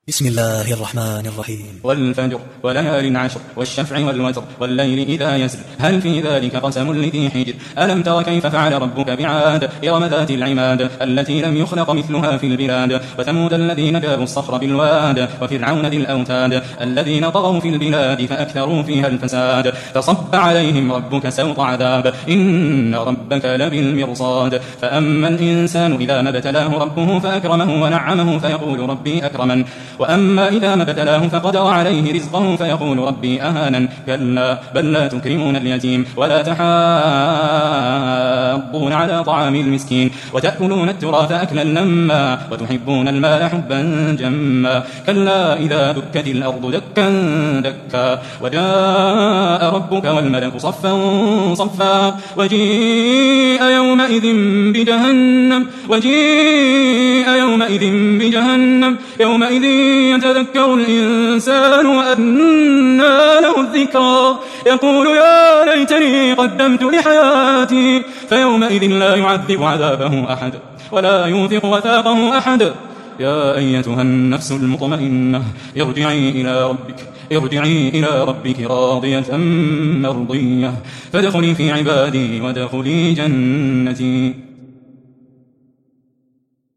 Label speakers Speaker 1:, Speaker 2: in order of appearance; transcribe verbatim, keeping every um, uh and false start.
Speaker 1: بسم الله الرحمن الرحيم.
Speaker 2: والفجر وليال عشر والشفع والوتر والليل إذا يسر هل في ذلك قسم لذي حجر ألم تر كيف فعل ربك بعاد إرم ذات العماد التي لم يخلق مثلها في البلاد وثمود الذين جابوا الصخر بالواد وفرعون ذي الأوتاد الذين طغوا في البلاد فأكثروا فيها الفساد فصب عليهم ربك سوط عذاب إن ربك لبالمرصاد فأما الإنسان إذا ما ابتلاه ربه فأكرمه ونعمه فيقول ربي أكرمن وأما إذا ما ابتلاه فقدر عليه رزقه فيقول ربي أهانن كلا بل لا تكرمون اليتيم ولا تحاضون على طعام المسكين وتأكلون التراث أكلا لما وتحبون المال حبا جما كلا إذا دكت الأرض دكا دكا وجاء ربك والملك صفا صفا وجيء يومئذ بجهنم وجيء يومئذ بجهنم يومئذ يتذكر الإنسان وأنى له الذكرى يقول يا ليتني قدمت لحياتي فيومئذ لا يعذب عذابه أحد ولا يوثق وثاقه أحد يا أيتها النفس المطمئنة ارجعي إلى ربك ارجعي إلى ربك راضية مرضية فادخلي في عبادي وادخلي جنتي.